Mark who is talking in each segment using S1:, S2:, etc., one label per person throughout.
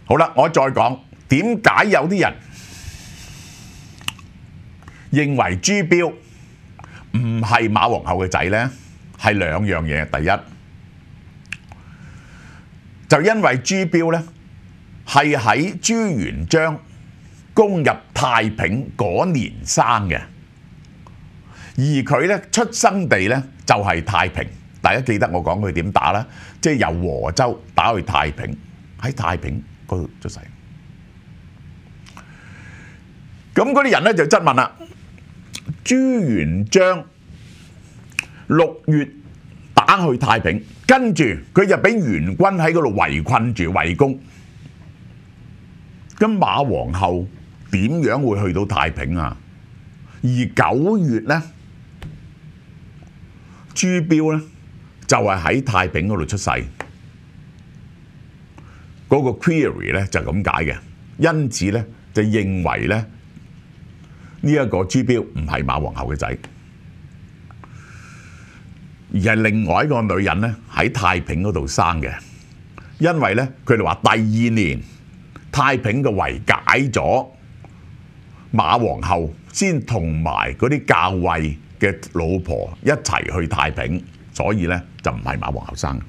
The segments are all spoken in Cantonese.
S1: 好啦，我再講點解有啲人認為朱標唔係馬皇后嘅仔呢？係兩樣嘢。第一就因為朱標呢係喺朱元璋攻入太平嗰年生嘅，而佢呢出生地呢就係太平。大家記得我講佢點打啦，即係由和州打去太平，喺太平嗰度出世。咁嗰啲人呢就質問啦，朱元璋6月打去太平，跟住佢就俾元軍喺嗰度圍困住圍攻，咁馬皇后點樣會去到太平啊？而9月呢，朱標呢就係喺太平嗰度出世，嗰個 query 呢就咁解嘅，因此呢就認為呢呢一個朱標唔係馬皇后嘅仔，而係另外一個女人呢喺太平嗰度生嘅。因為呢佢哋話第2年太平嘅圍解咗，馬皇后先同埋嗰啲校尉嘅老婆一齊去太平，所以呢就唔係馬皇后生。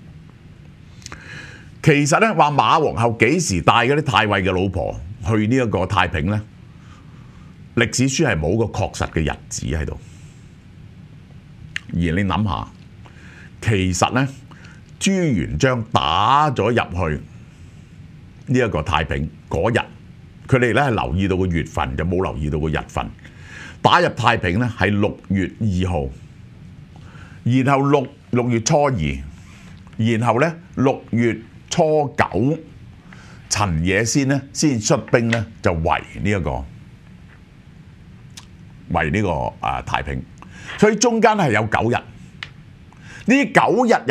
S1: 其實呢話馬皇后幾時帶嗰啲太尉嘅老婆去呢一個太平呢？歷史書係冇個確實嘅日子喺度，而你諗下，其實呢朱元璋打咗入去呢一個太平嗰日，佢哋咧係留意到個月份，就冇留意到個日份。打入太平呢係6月2號，然後6月初2，然後呢6月初9，陳野先呢先出兵呢就圍呢個太平，所以中間係有9日。呢9日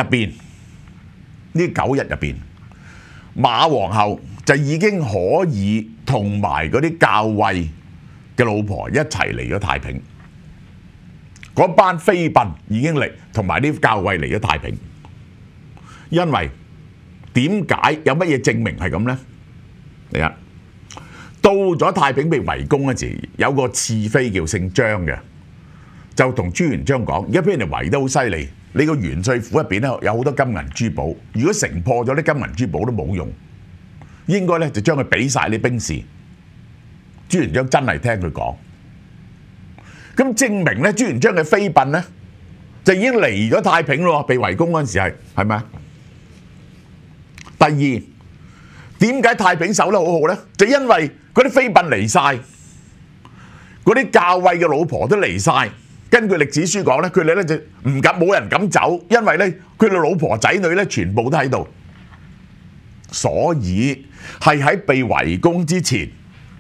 S1: 入邊，馬皇后就已經可以同埋嗰啲校尉嘅老婆一齊嚟咗太平。嗰班妃嬪已經嚟，同埋啲校尉嚟咗太平。因為點解有乜嘢證明係咁呢？第一，到咗太平被圍攻嗰時，有個次妃叫姓張嘅，就同朱元璋講：而家俾人哋圍得好犀利，你個元帥府入邊咧有好多金銀珠寶，如果城破咗啲金銀珠寶都冇用，應該咧就將佢俾晒啲兵士。朱元璋真係聽佢講，咁證明咧朱元璋嘅妃嬪咧就已經嚟咗太平咯，被圍攻嗰陣時係咪啊？第二，點解太平守得好好呢？就因為嗰啲妃嬪嚟晒，嗰啲校尉嘅老婆都嚟晒。根據歷史書講咧，佢哋咧就冇人敢走，因為咧佢哋老婆仔女咧全部都喺度，所以係喺被圍攻之前，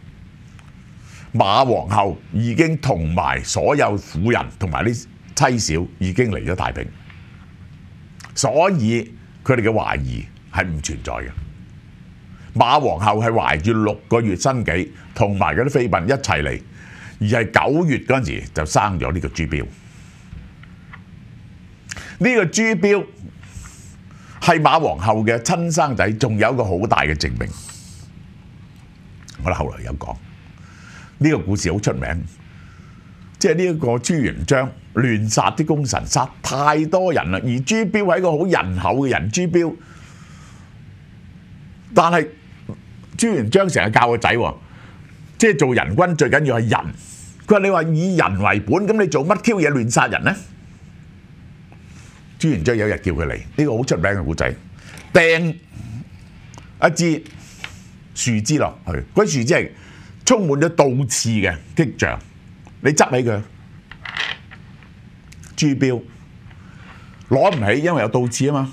S1: 馬皇后已經同埋所有婦人同埋啲妻小已經嚟咗太平，所以佢哋嘅懷疑係唔存在嘅。馬皇后係懷住6個月身紀，同埋嗰啲妃嬪一齊嚟，而係9月嗰陣時就生咗呢個朱標。呢個朱標係馬皇后嘅親生仔，仲有一個好大嘅證明。我哋後來有講呢個故事好出名，即係呢一個朱元璋亂殺啲功臣，殺太多人啦。而朱標係一個好仁厚嘅人，朱標，但係朱元璋成日教個仔喎，即係做人君最緊要係仁。佢話你話以人為本，咁你做乜 Q 嘢亂殺人呢？朱元璋有日叫佢嚟，呢個好出名嘅故仔，掟一支樹枝落去，嗰啲樹枝係充滿咗倒刺嘅跡象，你執起佢，朱標攞唔起，因為有倒刺啊嘛。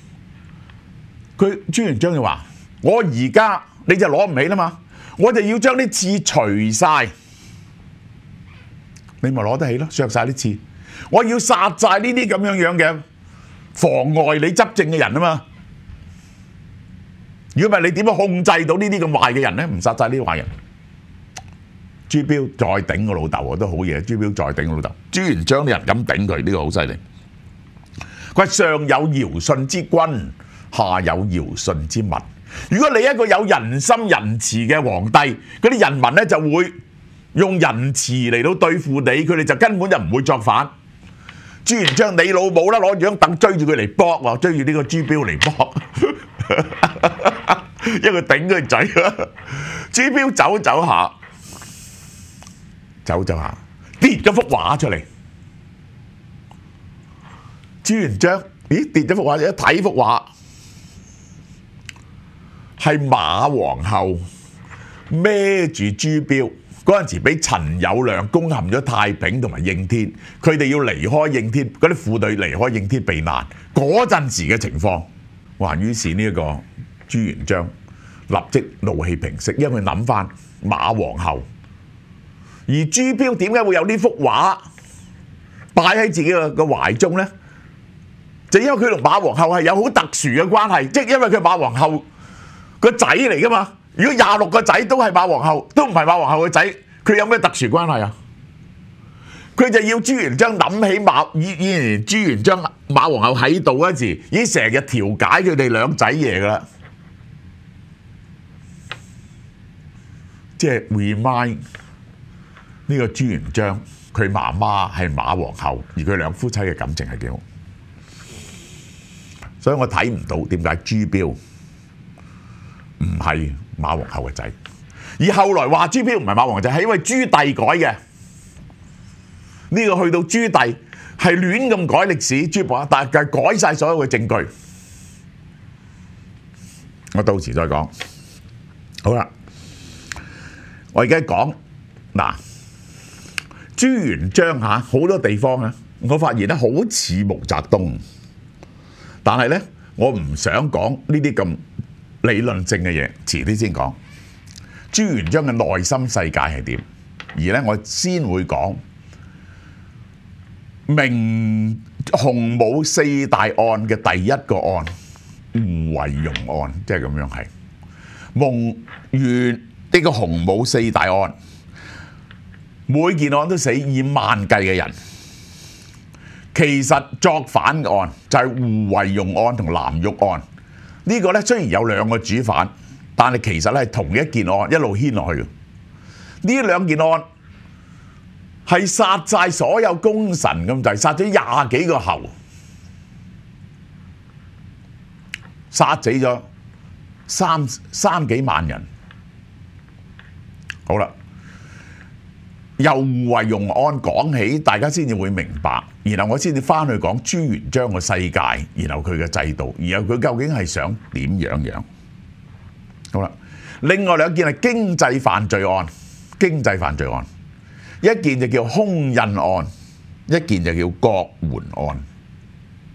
S1: 朱元璋就話：我而家你就攞唔起啦嘛，我就要將啲刺除晒，你咪攞得起咯，削晒啲刺。我要殺晒呢啲咁樣嘅妨礙你執政嘅人啊嘛。如果唔係你點樣控制到呢啲咁壞嘅人呢？唔殺晒呢啲壞人。朱標再頂個老豆都好嘢，朱標再頂個老豆。朱元璋啲人咁頂佢，呢個好犀利。佢話上有堯舜之君，下有堯舜之民。 如果你一個有人心仁慈嘅皇帝，嗰啲人民咧就會用仁慈嚟到對付你，佢哋就根本就唔會作反。朱元璋你老母啦，攞住張凳追住佢嚟搏喎，追住呢個朱標嚟搏，因為佢頂佢嘴啊！朱標走下，跌咗幅畫出嚟。朱元璋咦跌咗幅畫，一睇幅畫係馬皇后孭住朱標。嗰陣時俾陳友諒攻陷咗太平同埋應天，佢哋要離開應天，嗰啲婦女離開應天避難嗰陣時嘅情況，哇！於是呢一個朱元璋立即怒氣平息，因為佢諗翻馬皇后，而朱標點解會有呢幅畫擺喺自己嘅懷中呢？就因為佢同馬皇后係有好特殊嘅關係，即係因為佢係馬皇后個仔嚟噶嘛。如果26個仔都係馬皇后，都唔係馬皇后嘅仔，佢有咩特殊關係啊？佢就要朱元璋諗起以前朱元璋馬皇后喺度嗰陣時，已經成日調解佢哋兩仔爺噶啦，即係 remind 呢個朱元璋佢媽媽係馬皇后，而佢兩夫妻嘅感情係幾好，所以我睇唔到點解朱標唔係馬皇后嘅仔，而後來話朱標唔係馬皇后仔，係因為朱棣改嘅。呢個去到朱棣係亂咁改歷史，朱博但係改晒所有嘅證據。我到時再講。好啦，我而家講嗱，朱元璋嚇好多地方啊，我發現咧好似毛澤東，但係咧我唔想講呢啲咁理論性嘅嘢，遲啲先講。朱元璋嘅內心世界係點？而咧我先會講明洪武4大案嘅第一個案胡惟庸案，即係咁樣係蒙元呢個洪武4大案，每件案都死以萬計嘅人。其實作反嘅案就係胡惟庸案同藍玉案。呢個咧雖然有兩個主犯，但係其實咧係同一件案一路牽落去嘅。呢兩件案係殺晒所有功臣咁滯，殺咗20幾個侯，殺死咗三幾萬人。好啦，由胡惟庸案講起，大家先至會明白，然後我先至翻去講朱元璋個世界，然後佢嘅制度，然後佢究竟係想點樣。好啦，另外兩件係經濟犯罪案，一件就叫空印案，一件就叫郭桓案。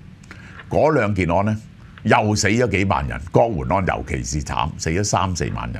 S1: 嗰兩件案呢，又死咗幾萬人，郭桓案尤其是慘，死咗3、4萬人。